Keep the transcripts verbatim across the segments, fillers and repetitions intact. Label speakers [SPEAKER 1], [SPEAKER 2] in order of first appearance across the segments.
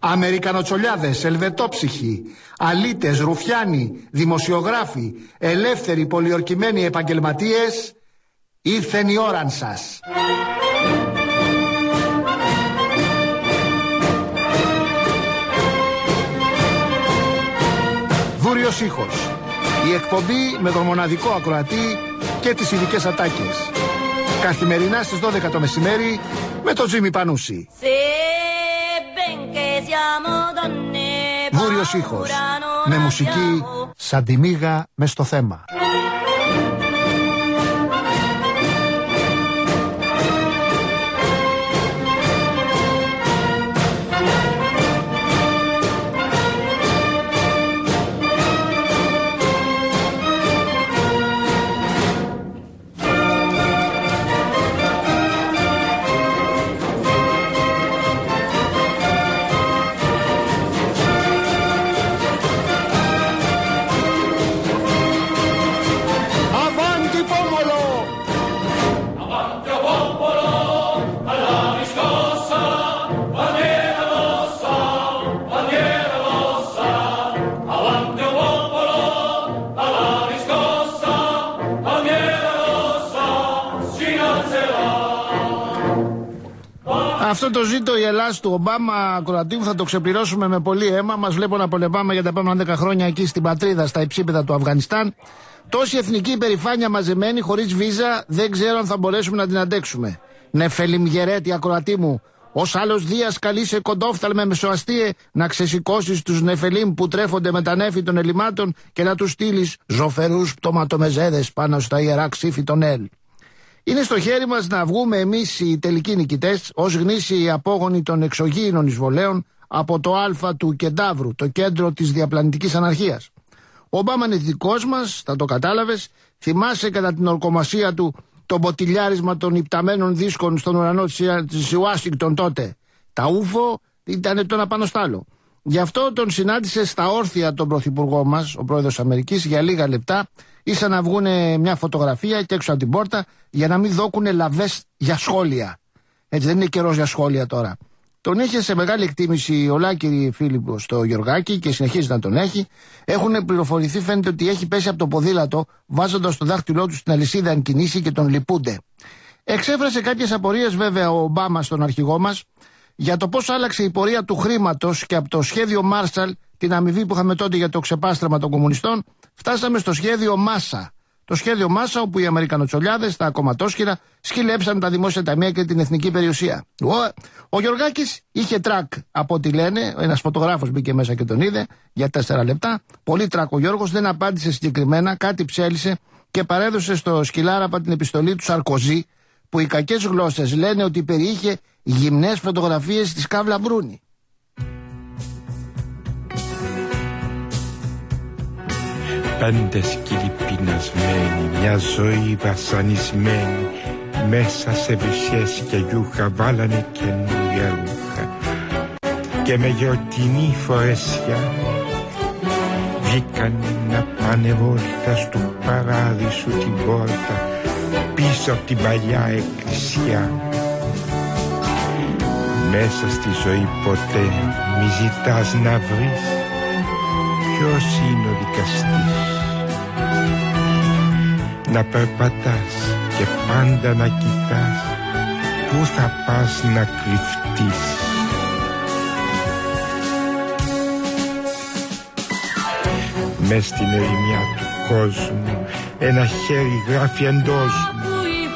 [SPEAKER 1] Αμερικανοτσολιάδες, ελβετόψυχοι, αλήτες, ρουφιάνοι, δημοσιογράφοι, ελεύθεροι πολιορκημένοι επαγγελματίες, ήρθεν η ώραν σας. Δούριος ήχος. Η εκπομπή με τον μοναδικό ακροατή και τις ειδικές ατάκες. Καθημερινά στις δώδεκα το μεσημέρι με τον Τζίμι Πανούση. Δούριος ήχος. Με μουσική σαν τη μύγα μες στο θέμα. Αυτό το ζήτο η Ελλάς του Ομπάμα ακροατήου θα το ξεπληρώσουμε με πολύ αίμα. Μας βλέπω να πολεμάμε για τα επόμενα δέκα χρόνια εκεί στην πατρίδα, στα υψίπεδα του Αφγανιστάν. Τόση εθνική υπερηφάνεια μαζεμένη χωρίς βίζα, δεν ξέρω αν θα μπορέσουμε να την αντέξουμε. Νεφελιμ γερέτη ακροατή μου, ως άλλος Δίας καλείσαι κοντόφθαλμε μεσοαστείε να ξεσηκώσεις τους Νεφελίμ που τρέφονται με τα νέφη των ελλημάτων και να τους στείλεις ζωφερούς πτωματομεζέδες πάνω στα ιερά ξύφη των Ελ. Είναι στο χέρι μας να βγούμε εμείς οι τελικοί νικητές ως γνήσιοι απόγονοι των εξωγήινων εισβολέων από το Α του Κεντάβρου, το κέντρο της διαπλανητικής αναρχίας. Ο Ομπάμα είναι δικός μας, θα το κατάλαβες. Θυμάσαι κατά την ορκομασία του το μποτιλιάρισμα των υπταμένων δίσκων στον ουρανό της Ουάσιγκτον τότε. Τα ούφο ήταν το ένα πάνω στ' άλλο. Γι' αυτό τον συνάντησε στα όρθια τον πρωθυπουργό μας, ο πρόεδρος Αμερικής, για λίγα λεπτά, ήσαν να βγούνε μια φωτογραφία και έξω από την πόρτα για να μην δώκουνε λαβές για σχόλια. Έτσι, δεν είναι καιρός για σχόλια τώρα. Τον είχε σε μεγάλη εκτίμηση ολάκηρη Φίλιππος στο Γεωργάκη και συνεχίζει να τον έχει. Έχουν πληροφορηθεί, φαίνεται ότι έχει πέσει από το ποδήλατο, βάζοντας το δάχτυλό του στην αλυσίδα εν κινήσει και τον λυπούνται. Εξέφρασε κάποιες απορίες βέβαια ο Ομπάμα στον αρχηγό μας για το πώς άλλαξε η πορεία του χρήματος και από το σχέδιο Μάρσαλ, την αμοιβή που είχαμε τότε για το ξεπάστραμα των κομμουνιστών, φτάσαμε στο σχέδιο Μάσα. Το σχέδιο Μάσα, όπου οι Αμερικανοτσολιάδες, τα κομματόσχυρα, σκυλέψαν τα δημόσια ταμεία και την εθνική περιουσία. Ο, ο Γεωργάκης είχε τρακ, από ό,τι λένε, ένας φωτογράφος μπήκε μέσα και τον είδε για τέσσερα λεπτά. Πολύ τρακ ο Γιώργος, δεν απάντησε συγκεκριμένα, κάτι ψέλισε και παρέδωσε στο σκυλάρα την επιστολή του Σαρκοζή, που οι κακές γλώσσες λένε ότι περιείχε γυμνές φωτογραφίες της Καύλα Μπρούνη.
[SPEAKER 2] Πέντε σκύλοι πεινασμένοι, μια ζωή βασανισμένη, μέσα σε βυσιές και γιούχα βάλανε καινούρια ρούχα και με γιορτινή φορεσιά βγήκαν να πάνε βόλτα στου παράδεισου την πόρτα πίσω από την παλιά εκκλησιά. Μέσα στη ζωή ποτέ μη ζητάς να βρεις ποιος είναι ο δικαστής. Να περπατάς και πάντα να κοιτάς πού θα πας να κρυφτείς. Μες στην ερημιά του κόσμου ένα χέρι γράφει εντός μου.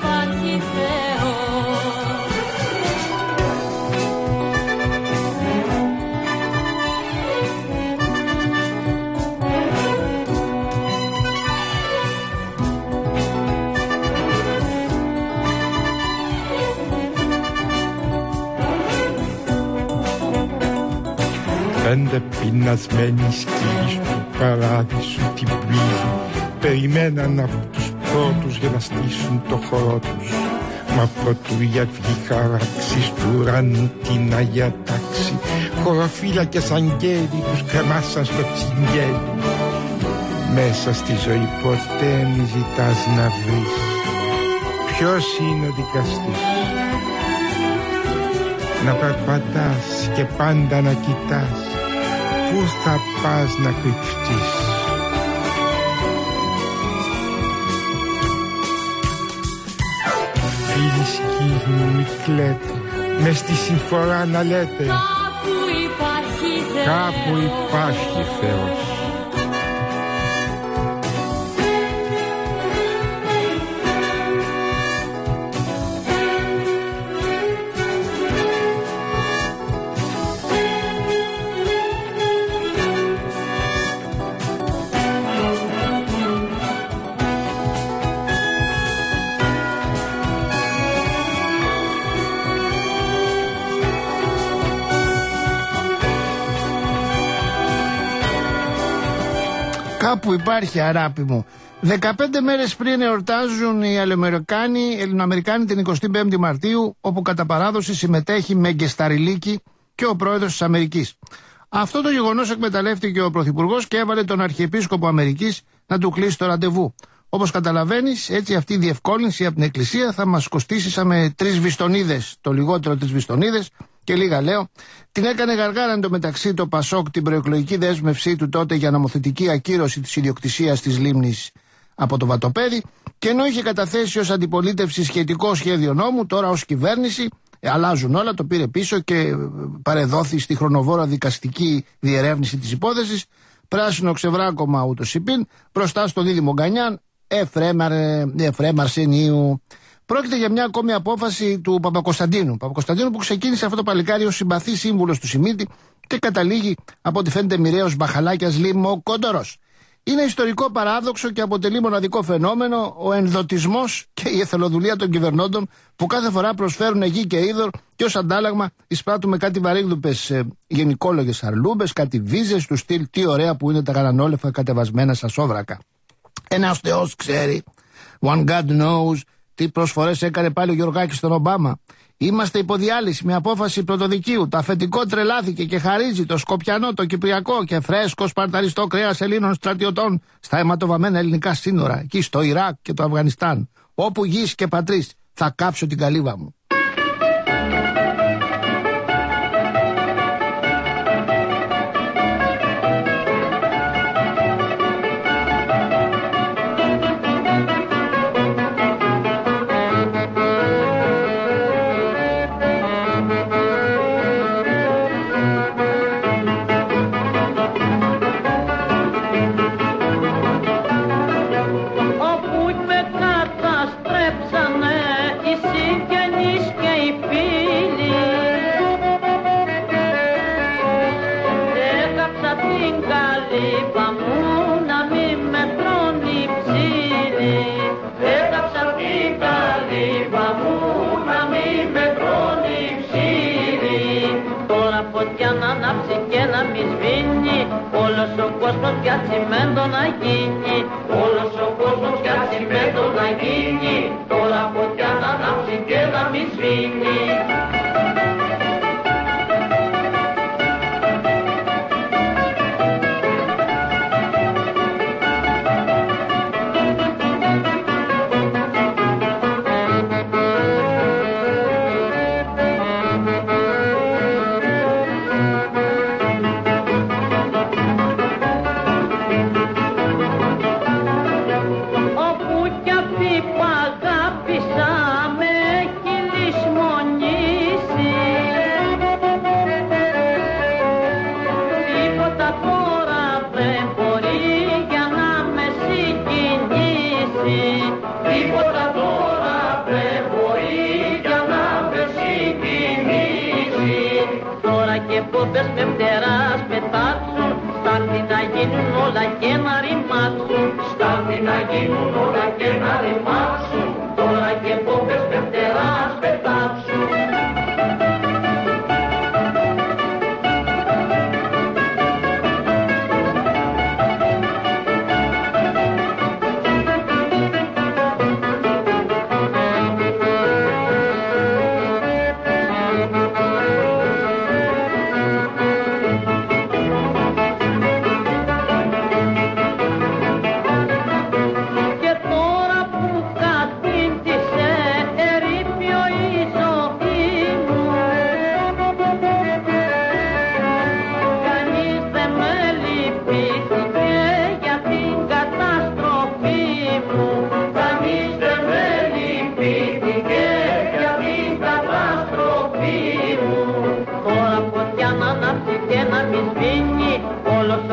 [SPEAKER 2] Πέντε πεινασμένοι σκύλοι του παράδεισου την πλήρη περιμέναν από τους πρώτους για να στήσουν το χώρο τους. Μα προτού η αυγή χαράξει του ουρανού την Αγία Τάξη, χωροφύλακες αγγέλοι τους κρεμάσαν στο τσιγγέλι. Μέσα στη ζωή ποτέ μη ζητάς να βρεις ποιος είναι ο δικαστής. να περπατάς και πάντα να κοιτάς πού θα πας να κρυφτείς. Φίλοι σκύλοι μου μη κλαίτε, μες στη συμφορά να λέτε
[SPEAKER 3] κάπου υπάρχει Θεός.
[SPEAKER 2] Κάπου υπάρχει Θεός.
[SPEAKER 1] Κάπου υπάρχει, αράπη μου. δεκαπέντε μέρες πριν εορτάζουν οι Αλλοαμερικάνοι, Ελληνοαμερικάνοι την εικοστή πέμπτη Μαρτίου, όπου κατά παράδοση συμμετέχει με γκεσταριλίκη και ο πρόεδρος της Αμερικής. Αυτό το γεγονός εκμεταλλεύτηκε ο Πρωθυπουργός και έβαλε τον Αρχιεπίσκοπο Αμερικής να του κλείσει το ραντεβού. Όπως καταλαβαίνεις, έτσι αυτή η διευκόλυνση από την Εκκλησία θα μας κοστίσει σαν με τρεις βιστονίδες, το λιγότερο τρεις βιστονίδες και λίγα λέω. Την έκανε γαργάρα εντωμεταξύ το Πασόκ την προεκλογική δέσμευσή του τότε για νομοθετική ακύρωση της ιδιοκτησίας της λίμνης από το Βατοπέδι, και ενώ είχε καταθέσει ως αντιπολίτευση σχετικό σχέδιο νόμου, τώρα ως κυβέρνηση αλλάζουν όλα, το πήρε πίσω και παρεδόθη στη χρονοβόρα δικαστική διερεύνηση της υπόθεσης. Πράσινο ξεβράκωμα ούτως υπήν, μπροστά στο δίδυμο Γκανιάν, Εφραίμ Αρσενίου. Πρόκειται για μια ακόμη απόφαση του Παπακοσταντίνου. Παπακοσταντίνου που ξεκίνησε αυτό το παλικάρι ως συμπαθή σύμβουλος του Σιμίτη και καταλήγει από ό,τι φαίνεται μοιραίος μπαχαλάκιας λιμοκόντορος. Είναι ιστορικό παράδοξο και αποτελεί μοναδικό φαινόμενο ο ενδοτισμός και η εθελοδουλεία των κυβερνώντων που κάθε φορά προσφέρουν γη και είδωρ και ως αντάλλαγμα εισπράττουμε κάτι βαρύγδουπες ε, γενικόλογες αρλούμπες, κάτι βίζες του στυλ τι ωραία που είναι τα γαλανόλεφα κατεβασμένα στα σόβρακα. Ένας Θεός ξέρει, one God knows, τι προσφορές έκανε πάλι ο Γεωργάκης στον Ομπάμα. Είμαστε υποδιάλυση με απόφαση πρωτοδικείου. Το αφεντικό τρελάθηκε και χαρίζει το σκοπιανό, το κυπριακό και φρέσκο σπαρταριστό κρέας Ελλήνων στρατιωτών στα αιματοβαμμένα ελληνικά σύνορα, εκεί στο Ιράκ και το Αφγανιστάν. Όπου γης και πατρίς, θα κάψω την καλύβα μου.
[SPEAKER 3] Για τσιμέντο να γίνει, όλος ο κόσμος για τσιμέντο να γίνει, τώρα φωτιά να ανάψει και να μη σβήνει. Όλα και να ρημάξουν, στάθη να γίνουν όλα και να ρημάξουν, τώρα και πόπες με φτεράς πετάξουν.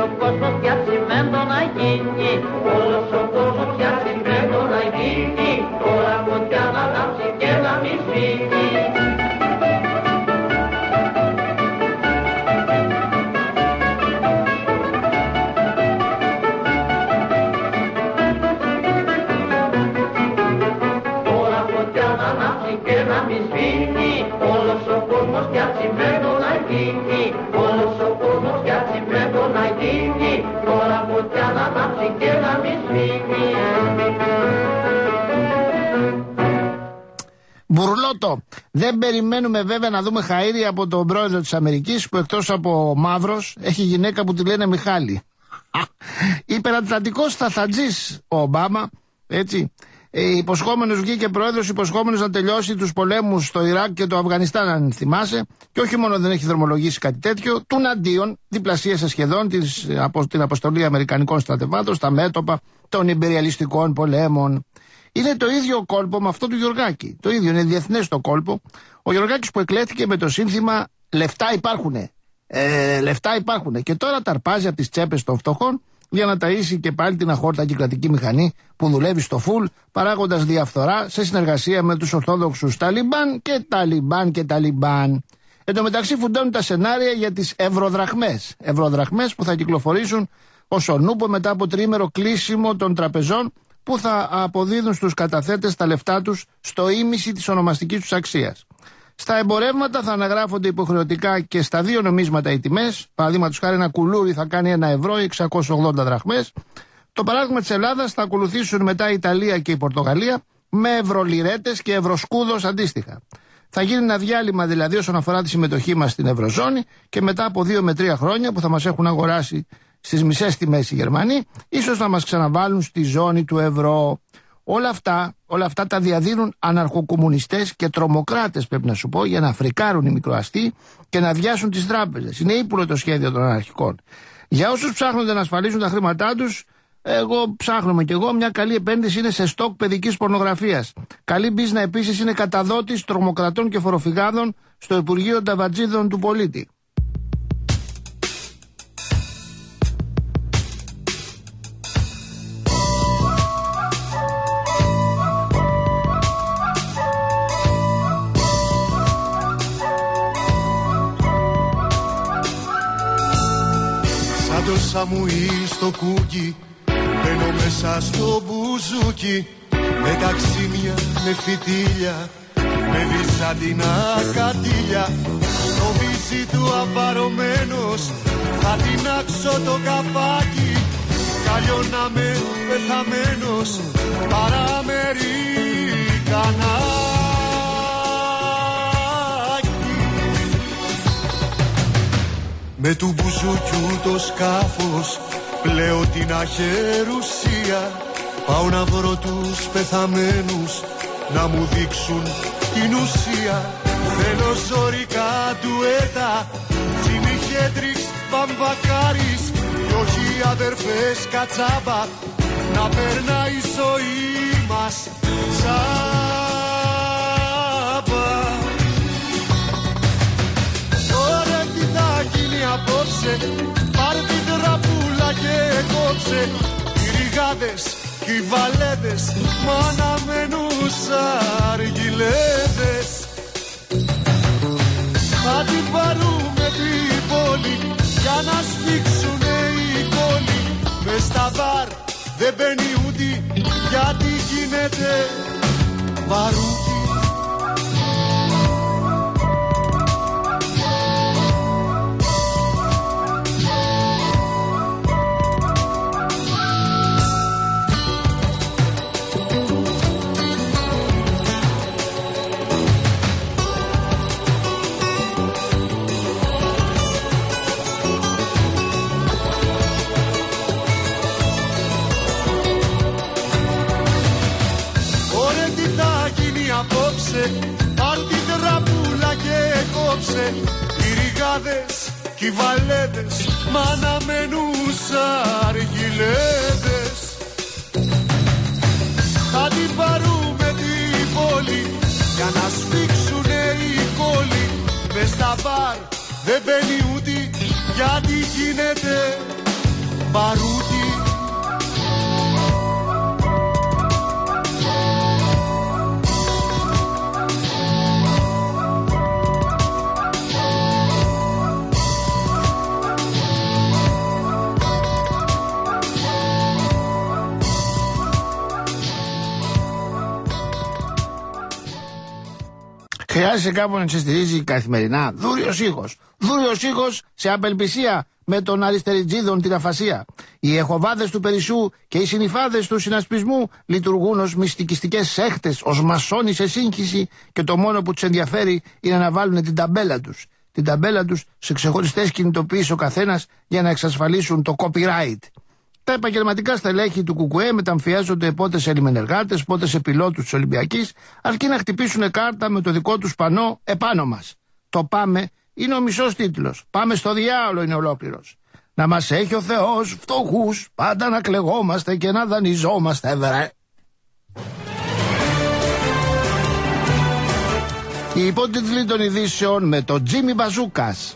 [SPEAKER 3] κόσμος πια τσιμέντο να γίνει, όλος ο κόσμος πια τσιμέντο να γίνει, τώρα φωτιά να ανάψει και να μη σβήνει. Όλος ο κόσμος πια τσιμέντο να γίνει, όλος ο κόσμος πια τσιμέντο να γίνει, τώρα φωτιά να ανάψει και να μη σβήνει.
[SPEAKER 1] Μπουρλότο. Δεν περιμένουμε βέβαια να δούμε χαΐρι από τον πρόεδρο της Αμερικής, που εκτός από μαύρος έχει γυναίκα που τη λένε Μιχάλη. Υπερατλαντικός θαθατζής ο Ομπάμα, έτσι. Ε, υποσχόμενος βγήκε πρόεδρος, υποσχόμενος να τελειώσει τους πολέμους στο Ιράκ και το Αφγανιστάν, αν θυμάσαι. Και όχι μόνο δεν έχει δρομολογήσει κάτι τέτοιο, τουναντίον διπλασίασε σχεδόν τις, απο, την αποστολή Αμερικανικών στρατευμάτων στα μέτωπα των ιμπεριαλιστικών πολέμων. Είναι το ίδιο κόλπο με αυτό του Γεωργάκη. Το ίδιο, είναι διεθνές το κόλπο. Ο Γεωργάκης που εκλέχθηκε με το σύνθημα «Λεφτά υπάρχουνε». Ε, λεφτά υπάρχουνε. Και τώρα ταρπάζει από τις τσέπες των φτωχών για να ταΐσει και πάλι την αχόρτακη κρατική μηχανή που δουλεύει στο φουλ, παράγοντας διαφθορά σε συνεργασία με τους Ορθόδοξους Ταλιμπάν και Ταλιμπάν και Ταλιμπάν. Εν τω μεταξύ φουντώνουν τα σενάρια για τις ευρωδραχμές. Ευρωδραχμές που θα κυκλοφορήσουν ως ο νούπο μετά από τριήμερο κλείσιμο των τραπεζών, που θα αποδίδουν στους καταθέτες τα λεφτά τους στο ίμιση της ονομαστικής τους αξίας. Στα εμπορεύματα θα αναγράφονται υποχρεωτικά και στα δύο νομίσματα οι τιμές. Παραδείγματος χάρη, ένα κουλούρι θα κάνει ένα ευρώ ή εξακόσιες ογδόντα δραχμές. Το παράδειγμα της Ελλάδας θα ακολουθήσουν μετά η Ιταλία και η Πορτογαλία, με ευρωλιρέτες και ευρωσκούδος αντίστοιχα. Θα γίνει ένα διάλειμμα δηλαδή όσον αφορά τη συμμετοχή μας στην Ευρωζώνη, και μετά από δύο με τρία χρόνια που θα μας έχουν αγοράσει στις μισές τιμές οι Γερμανοί, ίσως να μας ξαναβάλουν στη ζώνη του ευρώ. Όλα αυτά, όλα αυτά τα διαδίδουν αναρχοκομμουνιστές και τρομοκράτες, πρέπει να σου πω, για να φρικάρουν οι μικροαστοί και να αδειάσουν τις τράπεζες. Είναι ύπουλο το σχέδιο των αναρχικών. Για όσους ψάχνονται να ασφαλίσουν τα χρήματά τους, εγώ ψάχνομαι κι εγώ, μια καλή επένδυση είναι σε στόκ παιδικής πορνογραφίας. Καλή μπίζνα επίσης είναι καταδότης τρομοκρατών και φοροφυγάδων στο Υπουργείο Νταβατζίδων του Πολίτη.
[SPEAKER 4] Το Σαμουήλ στο κούκι, μπαίνω μέσα στο μπουζούκι, με ταξίμια, με φυτίλια, με βυζαντινά κατήλια. Στο βυζί του απαρωμένος, θα τεινάξω το καπάκι, καλλιώ να με πεθαμένος, παραμερικανά. Με του μπουζούκιου το σκάφος πλέω την αχερουσία, πάω να βρω τους πεθαμένους να μου δείξουν την ουσία. Θέλω ζωρικά του έτα, Τζίμι Χέντριξ, Βαμβακάρης, κι όχι αδερφές Κατσάμπα, να περνάει η ζωή μας τσάμπα. Απόψε, πάρε την τραπούλα και κόψε. Οι ριγάδες και οι βαλέδες μ' αναμένουν αργυλέδες. Θα την πάρουμε την πόλη για να σφίξουνε οι κόλλοι. Μες στα μπαρ δεν μπαίνει ούτε, γιατί γίνεται βαρούκι. Πάρ' την τραπούλα και κόψε. Οι ριγάδες κι οι βαλέδες μ' αναμένουν αργυλέδες. Θα την πάρουμε την πόλη για να σφίξουνε οι κόλλοι. Μες στα μπαρ δεν μπαίνει ούτε, γιατί γίνεται μπαρούτι.
[SPEAKER 1] Χρειάζεται κάπου να σε στηρίζει καθημερινά. Δούριος ήχος. Δούριος ήχος σε απελπισία με τον αριστεριτζίδων την αφασία. Οι εχοβάδες του Περισσού και οι συνυφάδες του συνασπισμού λειτουργούν ως μυστικιστικές σέχτες, ως μασόνοι σε σύγχυση και το μόνο που τους ενδιαφέρει είναι να βάλουν την ταμπέλα τους. Την ταμπέλα τους σε ξεχωριστές κινητοποιήσεις ο καθένας για να εξασφαλίσουν το copyright. Τα επαγγελματικά στελέχη του Κουκουέ μεταμφιάζονται πότε σε λιμενεργάτες, πότε σε πιλότους της Ολυμπιακής, αρκεί να χτυπήσουν κάρτα με το δικό τους πανό επάνω μας. Το πάμε είναι ο μισός τίτλος. Πάμε στο διάολο είναι ολόκληρος. Να μας έχει ο Θεός φτωχούς, πάντα να κλεγόμαστε και να δανειζόμαστε, βρε. Οι υπότιτλοι των ειδήσεων με το Τζίμι Μπαζούκας.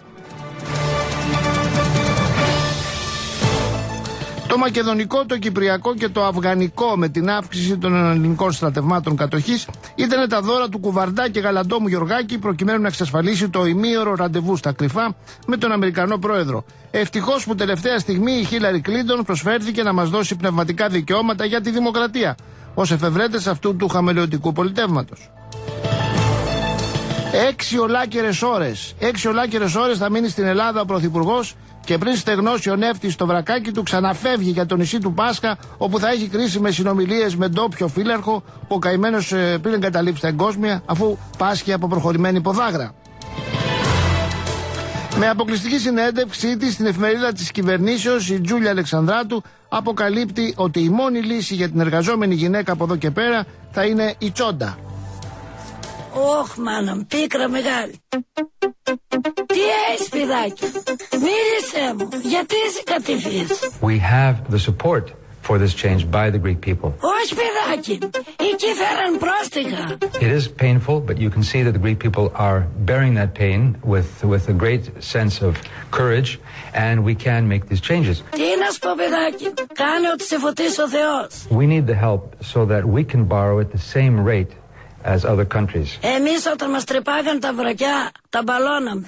[SPEAKER 1] Το μακεδονικό, το κυπριακό και το αφγανικό με την αύξηση των ελληνικών στρατευμάτων κατοχής ήταν τα δώρα του Κουβαρντά και Γαλαντόμου Γεωργάκη προκειμένου να εξασφαλίσει το ημίωρο ραντεβού στα κρυφά με τον Αμερικανό πρόεδρο. Ευτυχώς που τελευταία στιγμή η Χίλαρη Κλίντον προσφέρθηκε να μας δώσει πνευματικά δικαιώματα για τη δημοκρατία ως εφευρέτες αυτού του χαμελαιωτικού πολιτεύματος. Έξι ολάκερες ώρες. Έξι ολάκερες ώρες θα μείνει στην Ελλάδα ο Πρωθυπουργός και πριν στεγνώσει ο νεύτης στο βρακάκι του ξαναφεύγει για το νησί του Πάσχα, όπου θα έχει κρίσιμες συνομιλίες με ντόπιο φύλαρχο που ο καημένος ε, πριν εγκαταλείψει τα εγκόσμια αφού πάσχει από προχωρημένη ποδάγρα. Με αποκλειστική συνέντευξή της στην εφημερίδα της κυβερνήσεως, η Τζούλια Αλεξανδράτου αποκαλύπτει ότι η μόνη λύση για την εργαζόμενη γυναίκα από εδώ και πέρα θα είναι η τσόντα.
[SPEAKER 5] Ωχ, μάνα μου, πίκρα μεγάλη. Τι έχεις, παιδάκι? Μίλησέ μου, γιατί είσαι κατηφής?
[SPEAKER 6] We have the support for this change by the Greek people.
[SPEAKER 5] Όχι, παιδάκι, εκεί φέραν πρόστιχα.
[SPEAKER 6] It is painful, but you can see that the Greek people are bearing that pain with, with a great sense of courage, and we can make these changes.
[SPEAKER 5] Τι να σου πω, παιδάκι, κάνε ό,τι σε φωτίσει ο Θεός.
[SPEAKER 6] We need the help so that we can borrow at the same rate as other countries.
[SPEAKER 5] Εμείς όταν μας τρεπάγαν τα βρακιά, τα μπαλώναμε.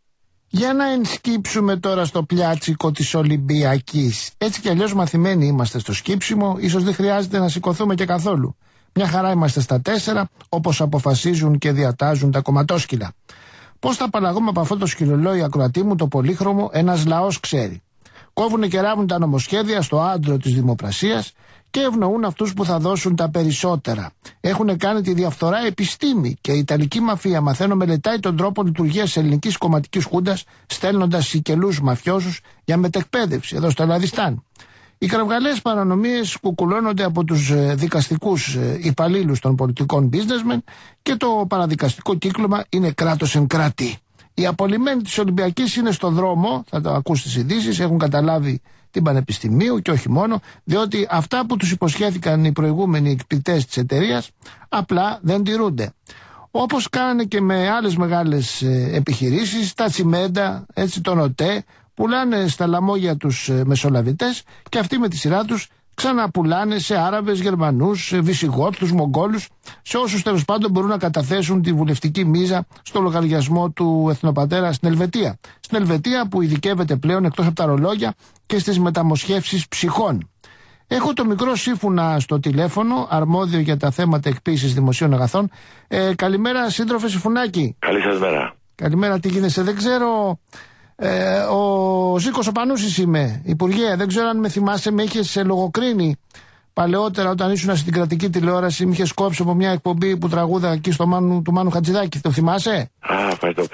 [SPEAKER 1] Για να ενσκύψουμε τώρα στο πιάτσικο της Ολυμπιακής. Έτσι κι αλλιώς μαθημένοι είμαστε στο σκύψιμο, ίσως δεν χρειάζεται να σηκωθούμε και καθόλου. Μια χαρά είμαστε στα τέσσερα, όπως αποφασίζουν και διατάζουν τα κομματόσκυλα. Πώς θα απαλλαγούμε από αυτό το σκυλολόι, ακροατή μου, το πολύχρωμο, ένας λαός ξέρει. Κόβουνε και ράβουν τα νομοσχέδια στο άντρο της δημοπρασίας και ευνοούν αυτούς που θα δώσουν τα περισσότερα. Έχουν κάνει τη διαφθορά επιστήμη και η Ιταλική μαφία, μαθαίνω, μελετάει τον τρόπο λειτουργίας της ελληνικής κομματικής χούντας, στέλνοντας σικελούς μαφιόζους για μετεκπαίδευση εδώ στο Ελλαδιστάν. Οι κραυγαλές παρανομίες κουκουλώνονται από τους δικαστικούς υπαλλήλους των πολιτικών businessmen και το παραδικαστικό κύκλωμα είναι κράτος εν κράτη. Οι απολυμμένοι της Ολυμπιακής είναι στο δρόμο, θα το ακούς στις ειδήσεις, έχουν καταλάβει την Πανεπιστημίου και όχι μόνο, διότι αυτά που τους υποσχέθηκαν οι προηγούμενοι εκπληκτές της εταιρείας απλά δεν τηρούνται. Όπως κάνανε και με άλλες μεγάλες ε, επιχειρήσεις, τα τσιμέντα, έτσι τον ΟΤΕ, πουλάνε στα λαμόγια τους ε, μεσολαβητές και αυτοί με τη σειρά τους ξαναπουλάνε σε Άραβες, Γερμανούς, Βυσιγότους, Μογγόλους, σε όσους τέλος πάντων μπορούν να καταθέσουν τη βουλευτική μίζα στο λογαριασμό του εθνοπατέρα στην Ελβετία. Στην Ελβετία που ειδικεύεται πλέον εκτός από τα ρολόγια και στις μεταμοσχεύσεις ψυχών. Έχω το μικρό Σύφουνα στο τηλέφωνο, αρμόδιο για τα θέματα εκποίησης δημοσίων αγαθών. Ε, καλημέρα, σύντροφε Συφουνάκη.
[SPEAKER 7] Καλή σας μέρα.
[SPEAKER 1] Καλημέρα, τι γίνεσαι, δεν ξέρω. Ε, ο Ζήκος ο Πανούσης είμαι, Υπουργέ, δεν ξέρω αν με θυμάσαι, με είχες λογοκρίνει παλαιότερα όταν ήσουν στην κρατική τηλεόραση, με είχες κόψει από μια εκπομπή που τραγούδα εκεί στο Μάνου, του Μάνου Χατζηδάκη, το θυμάσαι?
[SPEAKER 7] Α, πάει το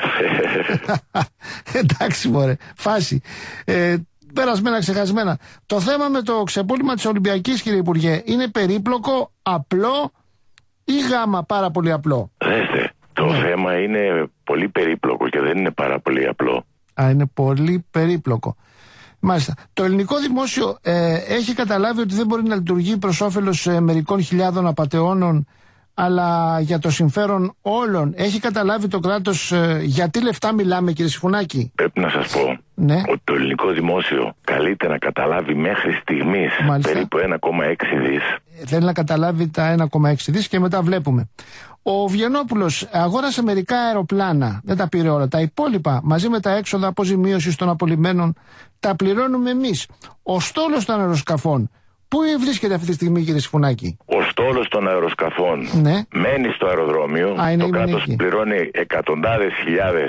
[SPEAKER 1] Εντάξει μωρέ, φάση. Ε, περασμένα, ξεχασμένα. Το θέμα με το ξεπούλημα της Ολυμπιακής, κύριε Υπουργέ, είναι περίπλοκο, απλό ή γάμα πάρα πολύ απλό?
[SPEAKER 7] Δέστε, το ναι. θέμα είναι πολύ περίπλοκο και δεν είναι πάρα πολύ απλό.
[SPEAKER 1] Α, είναι πολύ περίπλοκο. Μάλιστα. Το ελληνικό δημόσιο ε, έχει καταλάβει ότι δεν μπορεί να λειτουργεί προς όφελος ε, μερικών χιλιάδων απατεώνων, αλλά για το συμφέρον όλων. Έχει καταλάβει το κράτος ε, γιατί λεφτά μιλάμε, κύριε Συφουνάκη?
[SPEAKER 7] Πρέπει να σας πω
[SPEAKER 1] ναι.
[SPEAKER 7] ότι το ελληνικό ελληνικό δημόσιο καλείται να καταλάβει μέχρι στιγμής περίπου ένα κόμμα έξι δις.
[SPEAKER 1] Θέλει να καταλάβει τα ένα κόμμα έξι δις και μετά βλέπουμε. Ο Βιενόπουλος αγόρασε μερικά αεροπλάνα, δεν τα πήρε όλα. Τα υπόλοιπα μαζί με τα έξοδα αποζημίωσης των απολυμμένων τα πληρώνουμε εμείς. Ο στόλος των αεροσκαφών, πού βρίσκεται αυτή τη στιγμή, κύριε Συμφωνάκη?
[SPEAKER 7] Ο στόλος των αεροσκαφών ναι. μένει στο αεροδρόμιο.
[SPEAKER 1] Α,
[SPEAKER 7] το κράτος πληρώνει εκατοντάδες χιλιάδες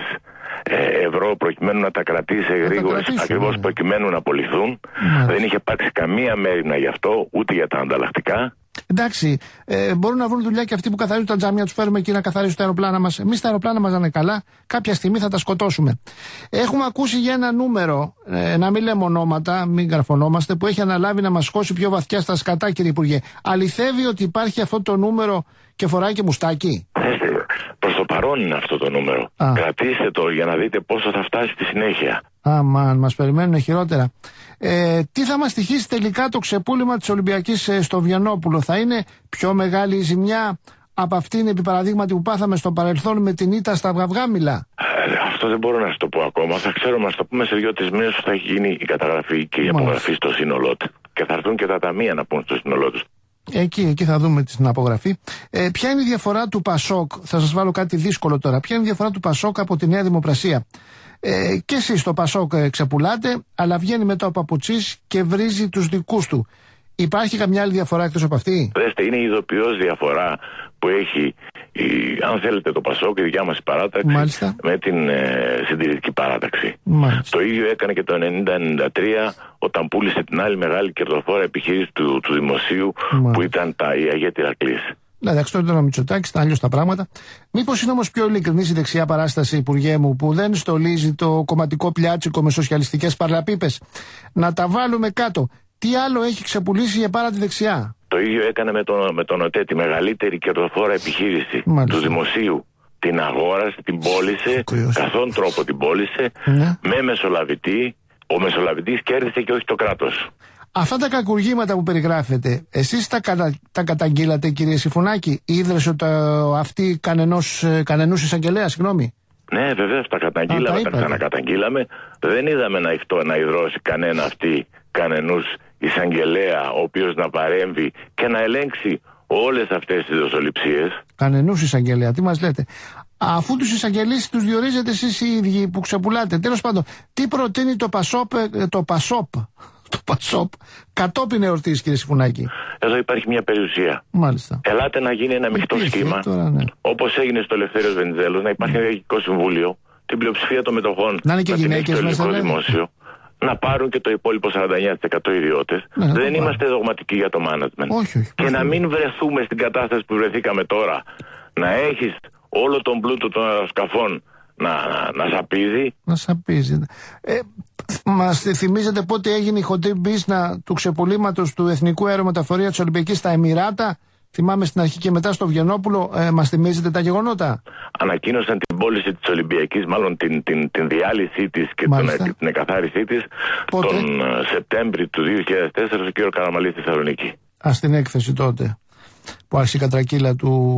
[SPEAKER 7] ευρώ προκειμένου να τα κρατήσει γρήγορα, ακριβώς ναι. προκειμένου να απολυθούν. Ναι. Δεν είχε υπάρξει καμία μέρημνα γι' αυτό, ούτε για τα ανταλλακτικά.
[SPEAKER 1] Εντάξει, ε, μπορούν να βρουν δουλειά και αυτοί που καθαρίζουν τα τζάμια, τους φέρουμε εκεί να καθαρίζουν τα αεροπλάνα μας. Εμείς τα αεροπλάνα μας να είναι καλά, κάποια στιγμή θα τα σκοτώσουμε. Έχουμε ακούσει για ένα νούμερο, ε, να μην λέμε ονόματα, μην καρφωνόμαστε, που έχει αναλάβει να μας σκώσει πιο βαθιά στα σκατά, κύριε Υπουργέ. Αληθεύει ότι υπάρχει αυτό το νούμερο και φοράει και μουστάκι?
[SPEAKER 7] Προς το παρόν είναι αυτό το νούμερο. Α. Κρατήστε το για να δείτε πόσο θα φτάσει στη συνέχεια.
[SPEAKER 1] Αμάν, μας περιμένουν χειρότερα. Ε, τι θα μας στοιχήσει τελικά το ξεπούλημα της Ολυμπιακής ε, στο Βιενόπουλο? Θα είναι πιο μεγάλη η ζημιά από αυτήν, επί παραδείγματι, που πάθαμε στο παρελθόν με την ήττα στα Αυγαυγάμιλα?
[SPEAKER 7] Ε, αυτό δεν μπορώ να σου το πω ακόμα. Θα ξέρουμε, να το πούμε σε δύο-τρεις μήνες που θα έχει γίνει η καταγραφή και η απογραφή στο σύνολό του. Και θα έρθουν και τα ταμεία να πούν στο σύνολό του.
[SPEAKER 1] Εκεί, εκεί θα δούμε την απογραφή. Ε, ποια είναι η διαφορά του Πασόκ? Θα σας βάλω κάτι δύσκολο τώρα. Ποια είναι η διαφορά του Πασόκ από τη Νέα Δημοκρασία? Ε, και εσείς το Πασόκ ε, ξεπουλάτε, αλλά βγαίνει μετά ο Παπουτσής και βρίζει τους δικούς του. Υπάρχει καμιά άλλη διαφορά εκτός από αυτή?
[SPEAKER 7] Δέστε, είναι η ειδοποιώς διαφορά που έχει, η, αν θέλετε, το Πασόκ, η δικιά μας παράταξη, Μάλιστα. με την ε, συντηρητική παράταξη. Μάλιστα. Το ίδιο έκανε και το ενενήντα ενενήντα τρία όταν πούλησε την άλλη μεγάλη κερδοφόρα επιχείρηση του, του δημοσίου, Μάλιστα. που ήταν τα η Αγία Τηρακλής.
[SPEAKER 1] Ναι, εντάξει, τώρα ήταν ο Μητσοτάκης, ήταν αλλιώς τα πράγματα. Μήπως είναι όμως πιο ειλικρινής η δεξιά παράσταση, Υπουργέ μου, που δεν στολίζει το κομματικό πλιάτσικο με σοσιαλιστικές παρλαπίπες? Να τα βάλουμε κάτω. Τι άλλο έχει ξεπουλήσει για πάρα τη δεξιά?
[SPEAKER 7] Το ίδιο έκανε με τον, με τον ΟΤΕ, τη μεγαλύτερη κερδοφόρα επιχείρηση Μάλιστα. του δημοσίου. Την αγόρασε, την πώλησε, καθόν τρόπο την πώλησε, ναι. με μεσολαβητή. Ο μεσολαβητής κέρδισε και όχι το κράτος.
[SPEAKER 1] Αυτά τα κακουργήματα που περιγράφετε, εσείς τα, κατα... τα καταγγείλατε, κύριε Συμφωνάκη? Ίδρυσε το... αυτή κανενός, κανενούς εισαγγελέα, συγγνώμη?
[SPEAKER 7] Ναι, βεβαίως τα καταγγείλαμε, τα ξανακαταγγείλαμε. Δεν είδαμε να, ηφτώ, να ιδρώσει κανένα αυτή κανενούς εισαγγελέα, ο οποίος να παρέμβει και να ελέγξει όλες αυτές τις δοσοληψίες.
[SPEAKER 1] Κανενούς εισαγγελέα, τι μας λέτε? Αφού τους εισαγγελείς τους διορίζετε εσείς οι ίδιοι που ξεπουλάτε. Τέλος πάντων, τι προτείνει το Πασόπ, το Πασόπ, το Πασόπ κατόπιν εορτής, κύριε Συμφωνάκη?
[SPEAKER 7] Εδώ υπάρχει μια περιουσία.
[SPEAKER 1] Μάλιστα.
[SPEAKER 7] Ελάτε να γίνει ένα μεικτό σχήμα,
[SPEAKER 1] ναι.
[SPEAKER 7] όπως έγινε στο Ελευθέριος Βενιζέλος, να υπάρχει mm. ένα διοικητικό συμβούλιο, την πλειοψηφία των μετοχών
[SPEAKER 1] να είναι και γυναίκες μέσα,
[SPEAKER 7] στο δημόσιο, να πάρουν και το υπόλοιπο σαράντα εννέα τοις εκατό ιδιώτες. Ναι, δεν είμαστε πάρουν. δογματικοί για το management.
[SPEAKER 1] Όχι, όχι,
[SPEAKER 7] και να μην βρεθούμε στην κατάσταση που βρεθήκαμε τώρα, να έχεις όλο τον πλούτο των αεροσκαφών να, να, να σαπίζει.
[SPEAKER 1] Να σαπίζει. Ε, μας θυμίζετε πότε έγινε η χοντρή μπίσνα του ξεπουλήματος του Εθνικού Αερομεταφορία της Ολυμπιακής στα Εμιράτα? Θυμάμαι στην αρχή και μετά στο Βιενόπουλο. Ε, μας θυμίζετε τα γεγονότα?
[SPEAKER 7] Ανακοίνωσαν την πώληση της Ολυμπιακής, μάλλον την, την, την διάλυσή της και τον, την εκαθάρισή της πότε? τον Σεπτέμβρη του δύο χιλιάδες τέσσερα στο κύριο Καραμαλή στη Θεσσαλονίκη.
[SPEAKER 1] Α, στην έκθεση τότε που άρχισε η κατρακύλα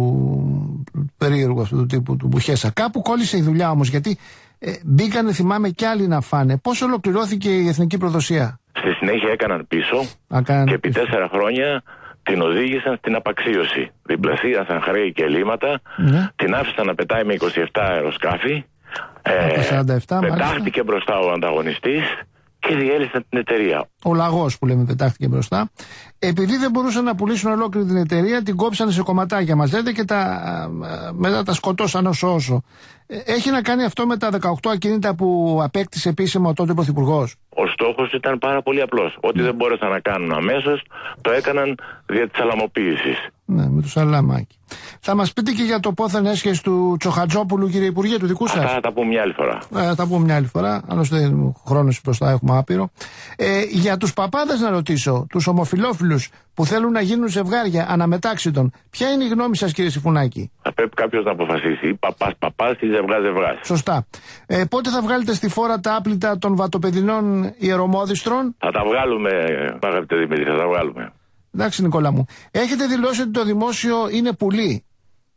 [SPEAKER 1] του περίεργου αυτού του τύπου του Μπουχέσα. Κάπου κόλλησε η δουλειά όμως, γιατί ε, μπήκανε, θυμάμαι, κι άλλοι να φάνε. Πώς ολοκληρώθηκε η εθνική προδοσία?
[SPEAKER 7] Στη συνέχεια έκαναν πίσω
[SPEAKER 1] Ακάν
[SPEAKER 7] και επί
[SPEAKER 1] πίσω.
[SPEAKER 7] τέσσερα χρόνια την οδήγησαν στην απαξίωση. Διπλασίασαν χρέη και ελλείμματα, ναι. την άφησαν να πετάει με είκοσι επτά αεροσκάφη, ε,
[SPEAKER 1] σαράντα επτά,
[SPEAKER 7] πετάχτηκε
[SPEAKER 1] μάλιστα.
[SPEAKER 7] μπροστά ο ανταγωνιστής και διέλυσαν την εταιρεία.
[SPEAKER 1] Ο λαγός που λέμε πετάχτηκε μπροστά. Επειδή δεν μπορούσαν να πουλήσουν ολόκληρη την εταιρεία, την κόψανε σε κομματάκια, μας λέτε, και τα, μετά τα σκοτώσαν όσο όσο. Έχει να κάνει αυτό με τα δεκαοκτώ ακίνητα που απέκτησε επίσημα ο τότε Πρωθυπουργός?
[SPEAKER 7] Ο στόχος ήταν πάρα πολύ απλός. Ό,τι mm. δεν μπόρεσαν να κάνουν αμέσως, το έκαναν δια της αλαμοποίησης.
[SPEAKER 1] Ναι, με το σαλαμάκι. Θα μας πείτε και για το πόθεν έσχεση του Τσοχατζόπουλου, κύριε Υπουργέ, του δικού σας?
[SPEAKER 7] Θα τα πούμε μια άλλη φορά.
[SPEAKER 1] Ε, θα τα πούμε μια άλλη φορά. Άλλωστε, χρόνος μπροστά έχουμε άπειρο. Ε, για τους παπάδες να ρωτήσω, τους ομοφυλόφιλους που θέλουν να γίνουν ζευγάρια αναμετάξιτων, ποια είναι η γνώμη σας, κύριε Συμφωνάκη?
[SPEAKER 7] Θα πρέπει κάποιος να αποφασίσει. Παπάς, παπάς ή ζευγά, ζευγάς.
[SPEAKER 1] Σωστά. Ε, πότε θα βγάλετε στη φόρα τα άπλυτα των βατοπεδινών ιερομόδιστρων?
[SPEAKER 7] Θα τα βγάλουμε, αγαπητέ Δημήτρη, θα τα βγάλουμε.
[SPEAKER 1] Εντάξει, Νικόλα μου. Έχετε δηλώσει ότι το δημόσιο είναι πουλί.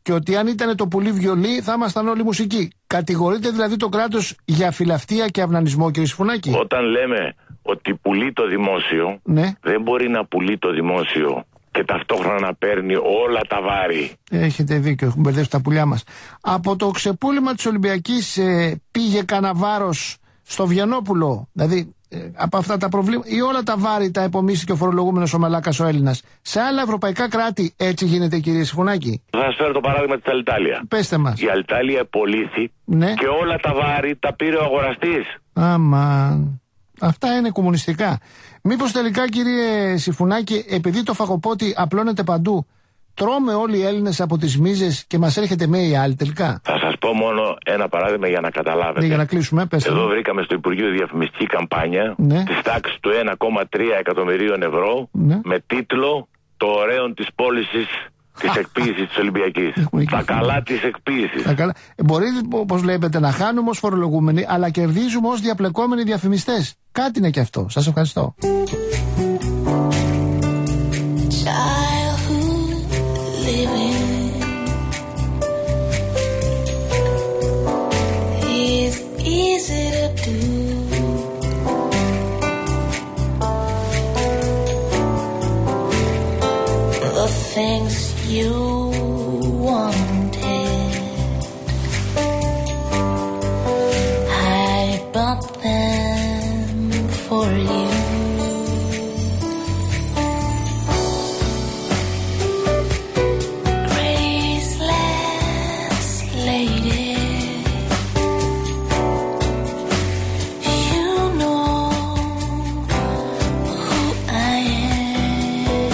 [SPEAKER 1] και ότι αν ήταν το πουλί βιολί θα ήμασταν όλοι μουσικοί. Κατηγορείται δηλαδή το κράτος για φιλαυτία και αυνανισμό, κύριε Συμφωνάκη?
[SPEAKER 7] Όταν λέμε ότι πουλεί το δημόσιο,
[SPEAKER 1] ναι, δεν
[SPEAKER 7] μπορεί να πουλεί το δημόσιο και ταυτόχρονα να παίρνει όλα τα βάρη.
[SPEAKER 1] Έχετε δίκιο, έχουν μπερδέψει τα πουλιά μας. Από το ξεπούλημα της Ολυμπιακής ε, πήγε κανένα βάρος στο Βιεννόπουλο, δηλαδή ε, από αυτά τα προβλήματα, ή όλα τα βάρη τα επομίσει ο φορολογούμενος ο μαλάκας ο Έλληνας? Σε άλλα ευρωπαϊκά κράτη έτσι γίνεται, κύριε Συμφωνάκη?
[SPEAKER 7] Θα σας φέρω το παράδειγμα της Αλιτάλια.
[SPEAKER 1] Πέστε μας.
[SPEAKER 7] Η Αλιτάλια επολύθη, ναι, και όλα τα βάρη τα πήρε ο αγοραστής.
[SPEAKER 1] Αμάν. Αυτά είναι κομμουνιστικά. Μήπως τελικά, κύριε Συμφωνάκη, επειδή το φαγοπότι απλώνεται παντού, τρώμε όλοι οι Έλληνες από τις μίζες και μας έρχεται με οι άλλοι τελικά?
[SPEAKER 7] Θα σας πω μόνο ένα παράδειγμα για να καταλάβετε.
[SPEAKER 1] Ναι, για να κλείσουμε, πέστε.
[SPEAKER 7] Εδώ βρήκαμε στο Υπουργείο διαφημιστική καμπάνια, ναι, της τάξης του ένα κόμμα τρία εκατομμυρίων ευρώ, ναι, με τίτλο «Το ωραίο της πώλησης της εκποίησης της Ολυμπιακής». Τα καλά της εκποίησης.
[SPEAKER 1] Καλά. Μπορεί, όπως βλέπετε, να χάνουμε ως φορολογούμενοι, αλλά κερδίζουμε ως διαπλεκόμενοι διαφημιστές. Κάτι είναι και αυτό. Σας ευχαριστώ.
[SPEAKER 8] Things you wanted, I bought them for you. Graceless lady, you know who I am.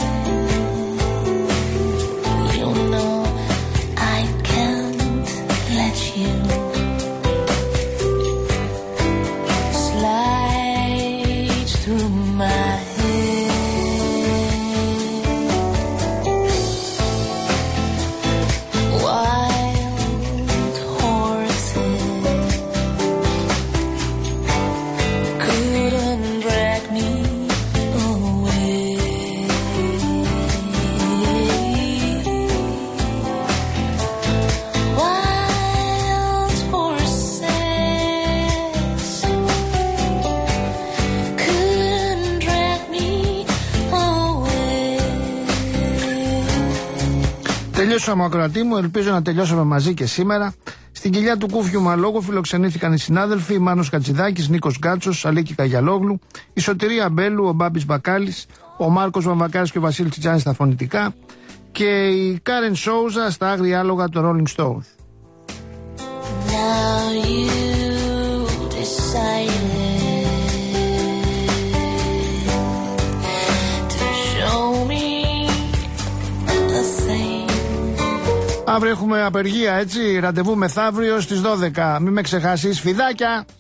[SPEAKER 1] Τελειώσαμε, ακροατή μου, ελπίζω να τελειώσαμε μαζί και σήμερα. Στην κοιλιά του Κούφιου Μαλόγου φιλοξενήθηκαν οι συνάδελφοι Μάνος Κατσιδάκης, Νίκος Γκάτσος, Αλίκη Καγιαλόγλου, η Σωτηρία Μπέλου, ο Μπάμπης Μπακάλης, ο Μάρκος Βαμβακάρης και ο Βασίλης Τσιτσάνης στα φωνητικά και η Κάρεν Σόουζα στα άγρια άλογα των Rolling Stones. Now you decided to show me a thing. Αύριο έχουμε απεργία, έτσι, ραντεβού μεθαύριο στις δώδεκα. Μην με ξεχάσεις, φιδάκια!